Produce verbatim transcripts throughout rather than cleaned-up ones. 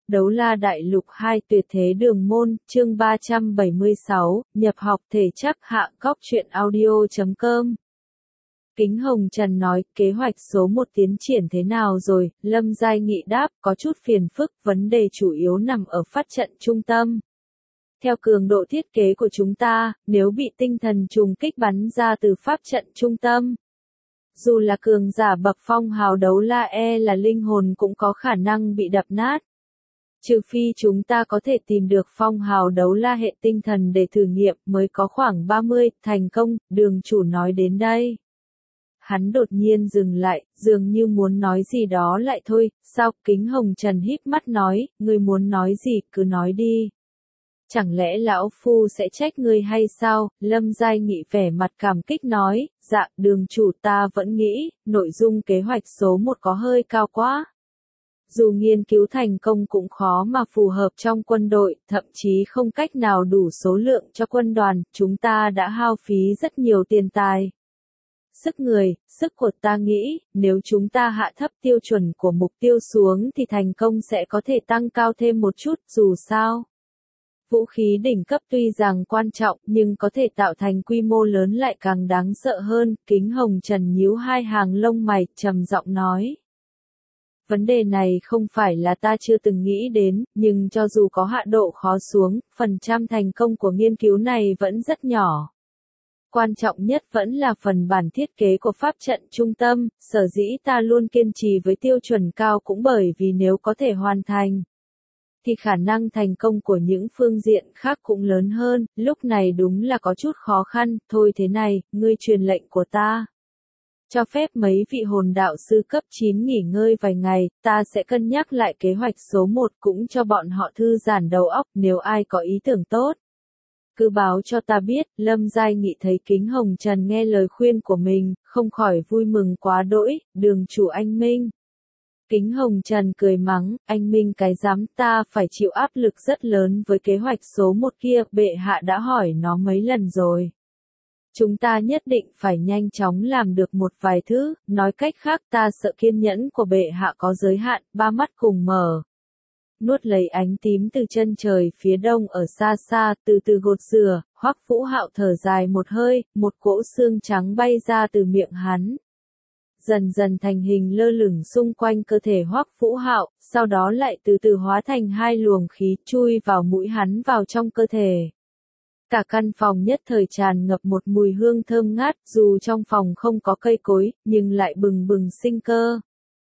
Đấu La Đại Lục hai Tuyệt Thế Đường Môn, chương ba trăm bảy mươi sáu, nhập học thể chắc hạ cóc truyện audio chấm com. Kính Hồng Trần nói, kế hoạch số một tiến triển thế nào rồi? Lâm Giai Nghị đáp, có chút phiền phức, vấn đề chủ yếu nằm ở phát trận trung tâm. Theo cường độ thiết kế của chúng ta, nếu bị tinh thần trùng kích bắn ra từ pháp trận trung tâm, dù là cường giả bậc phong hào đấu la e là linh hồn cũng có khả năng bị đập nát. Trừ phi chúng ta có thể tìm được phong hào đấu la hệ tinh thần để thử nghiệm mới có khoảng ba mươi, thành công, đường chủ nói đến đây. Hắn đột nhiên dừng lại, dường như muốn nói gì đó lại thôi, sao? Kính Hồng Trần híp mắt nói, ngươi muốn nói gì cứ nói đi. Chẳng lẽ lão phu sẽ trách ngươi hay sao? Lâm Giai Nghị vẻ mặt cảm kích nói, dạ, đường chủ ta vẫn nghĩ, nội dung kế hoạch số một có hơi cao quá. Dù nghiên cứu thành công cũng khó mà phù hợp trong quân đội, thậm chí không cách nào đủ số lượng cho quân đoàn, chúng ta đã hao phí rất nhiều tiền tài. Sức người, sức của ta nghĩ, nếu chúng ta hạ thấp tiêu chuẩn của mục tiêu xuống thì thành công sẽ có thể tăng cao thêm một chút, dù sao. Vũ khí đỉnh cấp tuy rằng quan trọng nhưng có thể tạo thành quy mô lớn lại càng đáng sợ hơn, Kính Hồng Trần nhíu hai hàng lông mày, trầm giọng nói. Vấn đề này không phải là ta chưa từng nghĩ đến, nhưng cho dù có hạ độ khó xuống, phần trăm thành công của nghiên cứu này vẫn rất nhỏ. Quan trọng nhất vẫn là phần bản thiết kế của pháp trận trung tâm, sở dĩ ta luôn kiên trì với tiêu chuẩn cao cũng bởi vì nếu có thể hoàn thành, thì khả năng thành công của những phương diện khác cũng lớn hơn, lúc này đúng là có chút khó khăn, thôi thế này, ngươi truyền lệnh của ta. Cho phép mấy vị hồn đạo sư cấp chín nghỉ ngơi vài ngày, ta sẽ cân nhắc lại kế hoạch số một cũng cho bọn họ thư giãn đầu óc, nếu ai có ý tưởng tốt. Cứ báo cho ta biết, Lâm Giai Nghị thấy Kính Hồng Trần nghe lời khuyên của mình, không khỏi vui mừng quá đỗi, đường chủ anh Minh. Kính Hồng Trần cười mắng, anh Minh cái dám, ta phải chịu áp lực rất lớn với kế hoạch số một kia, bệ hạ đã hỏi nó mấy lần rồi. Chúng ta nhất định phải nhanh chóng làm được một vài thứ, nói cách khác ta sợ kiên nhẫn của bệ hạ có giới hạn, ba mắt cùng mở. Nuốt lấy ánh tím từ chân trời phía đông ở xa xa, từ từ gột rửa, Hoắc Vũ Hạo thở dài một hơi, một cỗ xương trắng bay ra từ miệng hắn. Dần dần thành hình lơ lửng xung quanh cơ thể Hoắc Vũ Hạo, sau đó lại từ từ hóa thành hai luồng khí chui vào mũi hắn vào trong cơ thể. Cả căn phòng nhất thời tràn ngập một mùi hương thơm ngát, dù trong phòng không có cây cối, nhưng lại bừng bừng sinh cơ.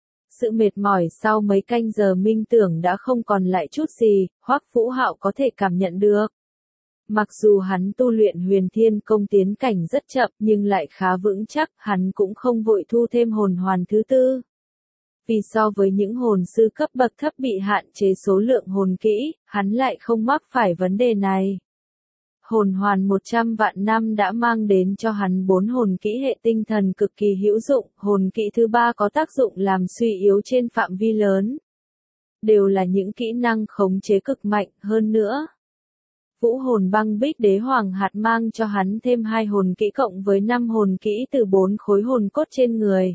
Sự mệt mỏi sau mấy canh giờ minh tưởng đã không còn lại chút gì, Hoắc Vũ Hạo có thể cảm nhận được. Mặc dù hắn tu luyện huyền thiên công tiến cảnh rất chậm nhưng lại khá vững chắc, hắn cũng không vội thu thêm hồn hoàn thứ tư. Vì so với những hồn sư cấp bậc thấp bị hạn chế số lượng hồn kỹ, hắn lại không mắc phải vấn đề này. Hồn hoàn một trăm vạn năm đã mang đến cho hắn bốn hồn kỹ hệ tinh thần cực kỳ hữu dụng, hồn kỹ thứ ba có tác dụng làm suy yếu trên phạm vi lớn. Đều là những kỹ năng khống chế cực mạnh hơn nữa. Vũ hồn băng bích đế hoàng hạt mang cho hắn thêm hai hồn kỹ cộng với năm hồn kỹ từ bốn khối hồn cốt trên người.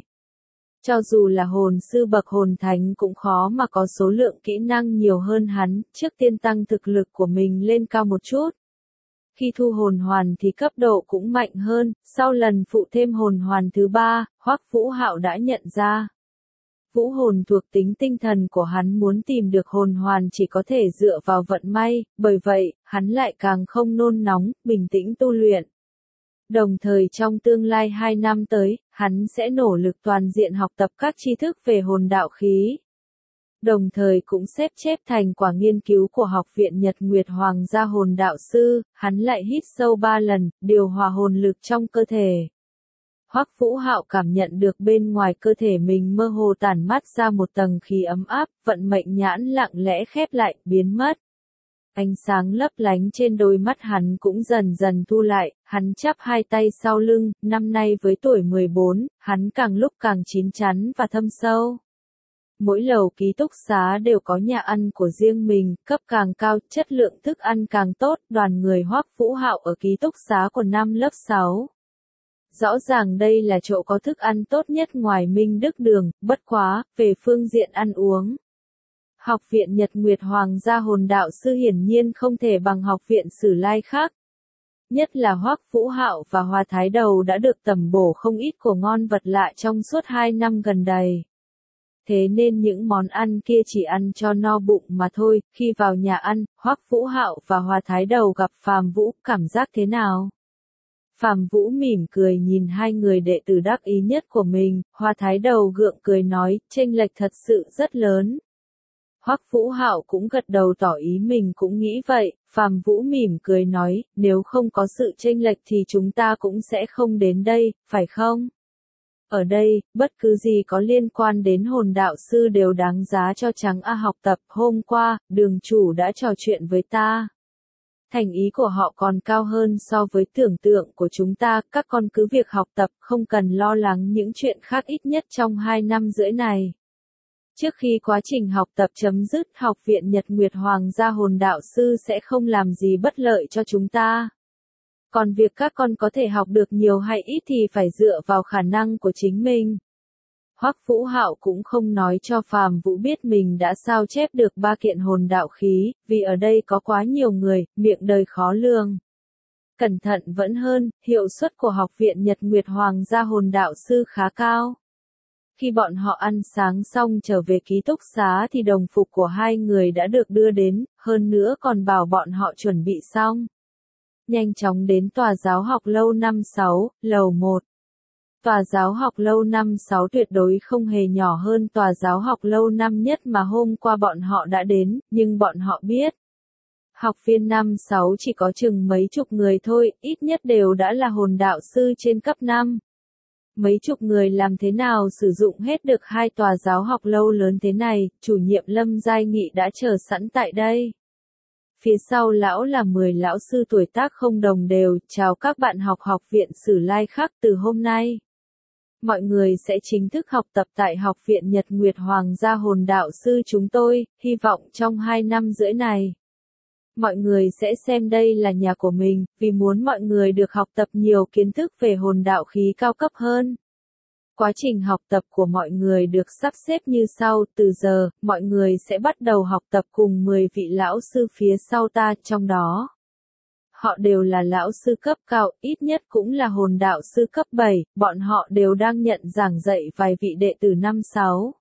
Cho dù là hồn sư bậc hồn thánh cũng khó mà có số lượng kỹ năng nhiều hơn hắn, trước tiên tăng thực lực của mình lên cao một chút. Khi thu hồn hoàn thì cấp độ cũng mạnh hơn, sau lần phụ thêm hồn hoàn thứ ba, Hoắc Vũ Hạo đã nhận ra. Vũ hồn thuộc tính tinh thần của hắn muốn tìm được hồn hoàn chỉ có thể dựa vào vận may, bởi vậy, hắn lại càng không nôn nóng, bình tĩnh tu luyện. Đồng thời trong tương lai hai năm tới, hắn sẽ nỗ lực toàn diện học tập các tri thức về hồn đạo khí. Đồng thời cũng xếp chép thành quả nghiên cứu của Học viện Nhật Nguyệt Hoàng gia hồn đạo sư, hắn lại hít sâu ba lần, điều hòa hồn lực trong cơ thể. Hoắc Vũ Hạo cảm nhận được bên ngoài cơ thể mình mơ hồ tản mát ra một tầng khí ấm áp, vận mệnh nhãn lặng lẽ khép lại, biến mất. Ánh sáng lấp lánh trên đôi mắt hắn cũng dần dần thu lại, hắn chắp hai tay sau lưng, năm nay với tuổi mười bốn, hắn càng lúc càng chín chắn và thâm sâu. Mỗi lầu ký túc xá đều có nhà ăn của riêng mình, cấp càng cao, chất lượng thức ăn càng tốt, đoàn người Hoắc Vũ Hạo ở ký túc xá của năm lớp sáu. Rõ ràng đây là chỗ có thức ăn tốt nhất ngoài Minh Đức Đường, bất quá, về phương diện ăn uống. Học viện Nhật Nguyệt Hoàng gia hồn đạo sư hiển nhiên không thể bằng học viện Sử Lai khác. Nhất là Hoắc Vũ Hạo và Hoa Thái Đầu đã được tẩm bổ không ít của ngon vật lạ trong suốt hai năm gần đây. Thế nên những món ăn kia chỉ ăn cho no bụng mà thôi. Khi vào nhà ăn, Hoắc Vũ Hạo và Hoa Thái Đầu gặp Phàm Vũ, cảm giác thế nào? Phàm Vũ mỉm cười nhìn hai người đệ tử đắc ý nhất của mình, Hoa Thái Đầu gượng cười nói, chênh lệch thật sự rất lớn. Hoắc Vũ Hạo cũng gật đầu tỏ ý mình cũng nghĩ vậy, Phàm Vũ mỉm cười nói, nếu không có sự chênh lệch thì chúng ta cũng sẽ không đến đây, phải không? Ở đây, bất cứ gì có liên quan đến hồn đạo sư đều đáng giá cho Trắng A học tập. Hôm qua, đường chủ đã trò chuyện với ta. Thành ý của họ còn cao hơn so với tưởng tượng của chúng ta, các con cứ việc học tập, không cần lo lắng những chuyện khác ít nhất trong hai năm rưỡi này. Trước khi quá trình học tập chấm dứt, Học viện Nhật Nguyệt Hoàng gia hồn đạo sư sẽ không làm gì bất lợi cho chúng ta. Còn việc các con có thể học được nhiều hay ít thì phải dựa vào khả năng của chính mình. Hoắc Vũ Hạo cũng không nói cho Phàm Vũ biết mình đã sao chép được ba kiện hồn đạo khí, vì ở đây có quá nhiều người, miệng đời khó lường. Cẩn thận vẫn hơn, hiệu suất của Học viện Nhật Nguyệt Hoàng gia hồn đạo sư khá cao. Khi bọn họ ăn sáng xong trở về ký túc xá thì đồng phục của hai người đã được đưa đến, hơn nữa còn bảo bọn họ chuẩn bị xong. Nhanh chóng đến tòa giáo học lâu năm sáu, lầu một. Tòa giáo học lâu năm sáu tuyệt đối không hề nhỏ hơn tòa giáo học lâu năm nhất mà hôm qua bọn họ đã đến, nhưng bọn họ biết. Học viên năm sáu chỉ có chừng mấy chục người thôi, ít nhất đều đã là hồn đạo sư trên cấp năm. Mấy chục người làm thế nào sử dụng hết được hai tòa giáo học lâu lớn thế này, chủ nhiệm Lâm Giai Nghị đã chờ sẵn tại đây. Phía sau lão là mười lão sư tuổi tác không đồng đều, chào các bạn học Học viện Sử Lai khác từ hôm nay. Mọi người sẽ chính thức học tập tại Học viện Nhật Nguyệt Hoàng gia hồn đạo sư chúng tôi, hy vọng trong hai năm rưỡi này. Mọi người sẽ xem đây là nhà của mình, vì muốn mọi người được học tập nhiều kiến thức về hồn đạo khí cao cấp hơn. Quá trình học tập của mọi người được sắp xếp như sau, từ giờ, mọi người sẽ bắt đầu học tập cùng mười vị lão sư phía sau ta, trong đó. Họ đều là lão sư cấp cao, ít nhất cũng là hồn đạo sư cấp bảy, bọn họ đều đang nhận giảng dạy vài vị đệ tử năm sáu.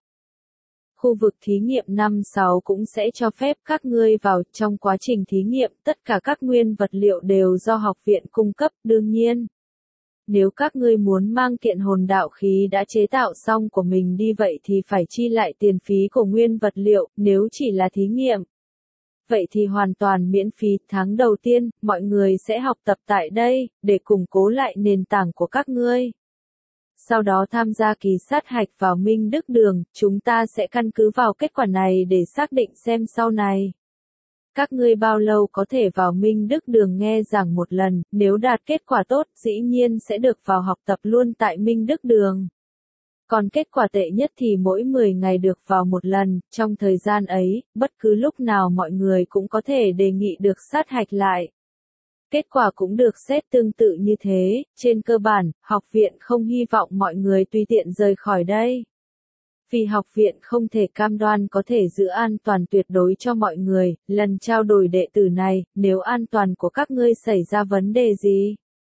Khu vực thí nghiệm năm sáu cũng sẽ cho phép các ngươi vào, trong quá trình thí nghiệm, tất cả các nguyên vật liệu đều do học viện cung cấp, đương nhiên. Nếu các ngươi muốn mang kiện hồn đạo khí đã chế tạo xong của mình đi vậy thì phải chi lại tiền phí của nguyên vật liệu, nếu chỉ là thí nghiệm. Vậy thì hoàn toàn miễn phí, tháng đầu tiên, mọi người sẽ học tập tại đây, để củng cố lại nền tảng của các ngươi. Sau đó tham gia kỳ sát hạch vào Minh Đức Đường, chúng ta sẽ căn cứ vào kết quả này để xác định xem sau này. Các ngươi bao lâu có thể vào Minh Đức Đường nghe giảng một lần, nếu đạt kết quả tốt, dĩ nhiên sẽ được vào học tập luôn tại Minh Đức Đường. Còn kết quả tệ nhất thì mỗi mười ngày được vào một lần, trong thời gian ấy, bất cứ lúc nào mọi người cũng có thể đề nghị được sát hạch lại. Kết quả cũng được xét tương tự như thế, trên cơ bản, học viện không hy vọng mọi người tùy tiện rời khỏi đây. Vì học viện không thể cam đoan có thể giữ an toàn tuyệt đối cho mọi người, lần trao đổi đệ tử này, nếu an toàn của các ngươi xảy ra vấn đề gì?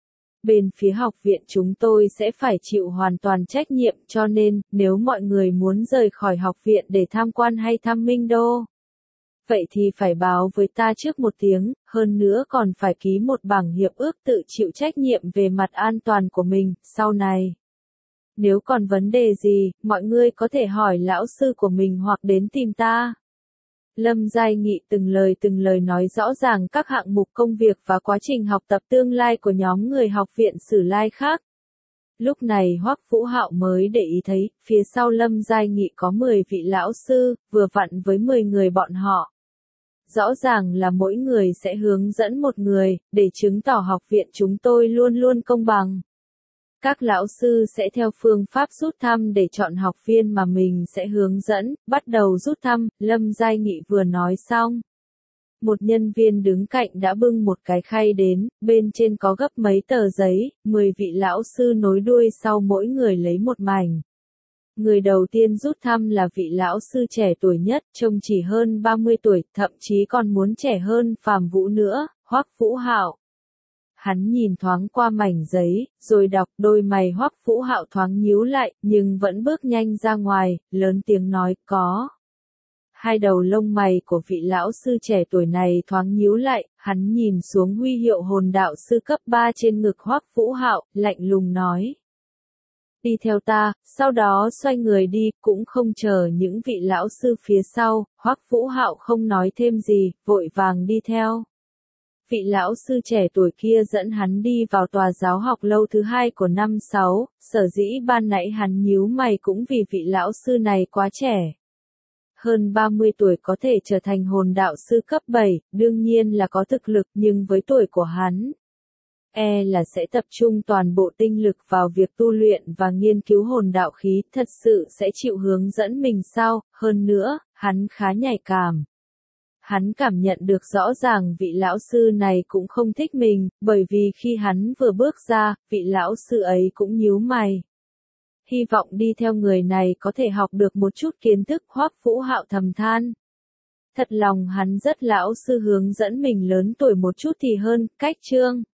Bên phía học viện chúng tôi sẽ phải chịu hoàn toàn trách nhiệm, cho nên, nếu mọi người muốn rời khỏi học viện để tham quan hay thăm Minh Đô, vậy thì phải báo với ta trước một tiếng, hơn nữa còn phải ký một bảng hiệp ước tự chịu trách nhiệm về mặt an toàn của mình, sau này. Nếu còn vấn đề gì, mọi người có thể hỏi lão sư của mình hoặc đến tìm ta. Lâm Giai Nghị từng lời từng lời nói rõ ràng các hạng mục công việc và quá trình học tập tương lai của nhóm người Học viện Sử Lai khác. Lúc này Hoắc Vũ Hạo mới để ý thấy, phía sau Lâm Giai Nghị có mười vị lão sư, vừa vặn với mười người bọn họ. Rõ ràng là mỗi người sẽ hướng dẫn một người, để chứng tỏ học viện chúng tôi luôn luôn công bằng. Các lão sư sẽ theo phương pháp rút thăm để chọn học viên mà mình sẽ hướng dẫn, bắt đầu rút thăm, Lâm Giai Nghị vừa nói xong. Một nhân viên đứng cạnh đã bưng một cái khay đến, bên trên có gấp mấy tờ giấy, mười vị lão sư nối đuôi sau mỗi người lấy một mảnh. Người đầu tiên rút thăm là vị lão sư trẻ tuổi nhất, trông chỉ hơn ba mươi tuổi, thậm chí còn muốn trẻ hơn Phạm Vũ nữa, Hoắc Vũ Hạo. Hắn nhìn thoáng qua mảnh giấy, rồi đọc, đôi mày Hoắc Vũ Hạo thoáng nhíu lại, nhưng vẫn bước nhanh ra ngoài, lớn tiếng nói, có. Hai đầu lông mày của vị lão sư trẻ tuổi này thoáng nhíu lại, hắn nhìn xuống huy hiệu hồn đạo sư cấp ba trên ngực Hoắc Vũ Hạo, lạnh lùng nói. Đi theo ta, sau đó xoay người đi, cũng không chờ những vị lão sư phía sau, Hoắc Vũ Hạo không nói thêm gì, vội vàng đi theo. Vị lão sư trẻ tuổi kia dẫn hắn đi vào tòa giáo học lâu thứ hai của năm sáu, sở dĩ ban nãy hắn nhíu mày cũng vì vị lão sư này quá trẻ. Hơn ba mươi tuổi có thể trở thành hồn đạo sư cấp bảy, đương nhiên là có thực lực, nhưng với tuổi của hắn, e là sẽ tập trung toàn bộ tinh lực vào việc tu luyện và nghiên cứu hồn đạo khí, thật sự sẽ chịu hướng dẫn mình sao, hơn nữa, hắn khá nhạy cảm. Hắn cảm nhận được rõ ràng vị lão sư này cũng không thích mình, bởi vì khi hắn vừa bước ra, vị lão sư ấy cũng nhíu mày. Hy vọng đi theo người này có thể học được một chút kiến thức, Hoắc Vũ Hạo thầm than. Thật lòng hắn rất lão sư hướng dẫn mình lớn tuổi một chút thì hơn, cách chương.